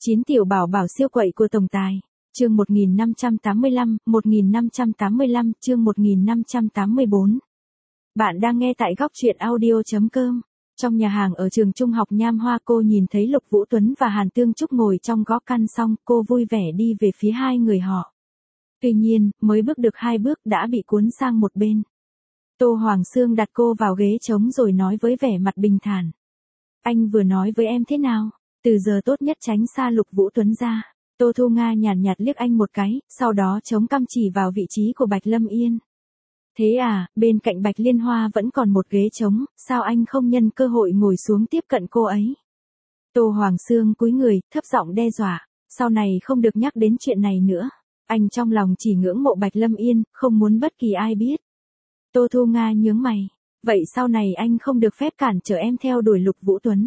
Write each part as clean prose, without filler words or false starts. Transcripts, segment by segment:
9 tiểu bảo bảo siêu quậy của tổng tài. Chương 1585, chương 1584. Bạn đang nghe tại góc truyện audio.com. Trong nhà hàng ở trường trung học Nham Hoa, cô nhìn thấy Lục Vũ Tuấn và Hàn Tương Trúc ngồi trong góc căn xong, cô vui vẻ đi về phía hai người họ. Tuy nhiên, mới bước được 2 bước đã bị cuốn sang một bên. Tô Hoàng Xương đặt cô vào ghế trống rồi nói với vẻ mặt bình thản. Anh vừa nói với em thế nào? Từ giờ tốt nhất tránh xa Lục Vũ Tuấn ra. Tô Thu Nga nhàn nhạt liếc anh một cái, sau đó chống cằm chỉ vào vị trí của Bạch Lâm Yên. Thế à, bên cạnh Bạch Liên Hoa vẫn còn một ghế trống, sao anh không nhân cơ hội ngồi xuống tiếp cận cô ấy? Tô Hoàng Xương cúi người, thấp giọng đe dọa, sau này không được nhắc đến chuyện này nữa. Anh trong lòng chỉ ngưỡng mộ Bạch Lâm Yên, không muốn bất kỳ ai biết. Tô Thu Nga nhướng mày, vậy sau này anh không được phép cản trở em theo đuổi Lục Vũ Tuấn.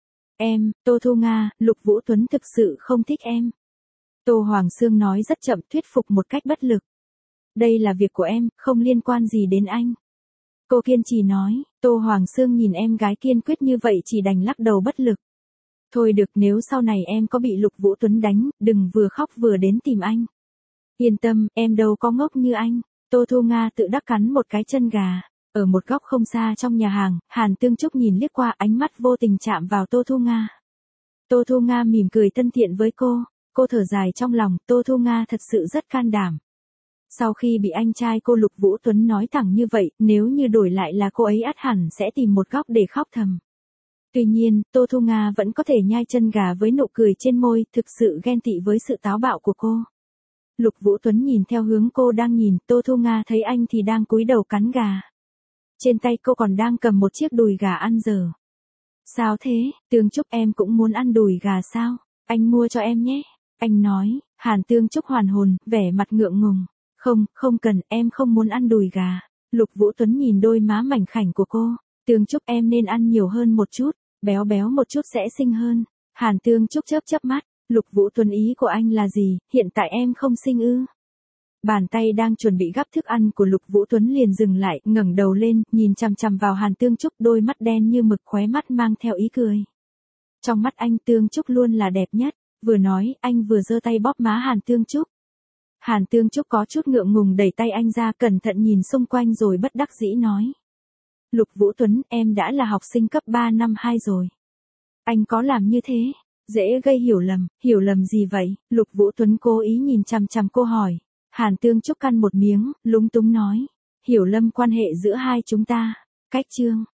Tô Thu Nga, Lục Vũ Tuấn thực sự không thích em. Tô Hoàng Xương nói rất chậm, thuyết phục một cách bất lực. Đây là việc của em, không liên quan gì đến anh. Cô kiên trì nói. Tô Hoàng Xương nhìn em gái kiên quyết như vậy chỉ đành lắc đầu bất lực. Thôi được, nếu sau này em có bị Lục Vũ Tuấn đánh, đừng vừa khóc vừa đến tìm anh. Yên tâm, em đâu có ngốc như anh. Tô Thu Nga tự đắc cắn một cái chân gà. Ở một góc không xa trong nhà hàng, Hàn Tương Trúc nhìn liếc qua, ánh mắt vô tình chạm vào Tô Thu Nga. Tô Thu Nga mỉm cười thân thiện với cô. Cô thở dài trong lòng, Tô Thu Nga thật sự rất can đảm. Sau khi bị anh trai cô Lục Vũ Tuấn nói thẳng như vậy, nếu như đổi lại là cô ấy ắt hẳn sẽ tìm một góc để khóc thầm. Tuy nhiên, Tô Thu Nga vẫn có thể nhai chân gà với nụ cười trên môi, thực sự ghen tị với sự táo bạo của cô. Lục Vũ Tuấn nhìn theo hướng cô đang nhìn, Tô Thu Nga thấy anh thì đang cúi đầu cắn gà. Trên tay cô còn đang cầm một chiếc đùi gà ăn dở. Sao thế, Tương Trúc, em cũng muốn ăn đùi gà sao? Anh mua cho em nhé. Anh nói. Hàn Tương Trúc hoàn hồn, vẻ mặt ngượng ngùng. Không cần, em không muốn ăn đùi gà. Lục Vũ Tuấn nhìn đôi má mảnh khảnh của cô. Tương Trúc, em nên ăn nhiều hơn một chút, béo béo một chút sẽ xinh hơn. Hàn Tương Trúc chớp mắt. Lục Vũ Tuấn, ý của anh là gì, hiện tại em không xinh ư? Bàn tay đang chuẩn bị gắp thức ăn của Lục Vũ Tuấn liền dừng lại, ngẩng đầu lên, nhìn chằm chằm vào Hàn Tương Trúc, đôi mắt đen như mực, khóe mắt mang theo ý cười. Trong mắt anh, Tương Trúc luôn là đẹp nhất. Vừa nói, anh vừa giơ tay bóp má Hàn Tương Trúc. Hàn Tương Trúc có chút ngượng ngùng đẩy tay anh ra, cẩn thận nhìn xung quanh rồi bất đắc dĩ nói. Lục Vũ Tuấn, em đã là học sinh cấp 3 năm 2 rồi. Anh có làm như thế, dễ gây hiểu lầm gì vậy? Lục Vũ Tuấn cố ý nhìn chằm chằm cô hỏi. Hàn Tương Trúc căn một miếng, lúng túng nói. Hiểu lầm quan hệ giữa hai chúng ta. Cách chương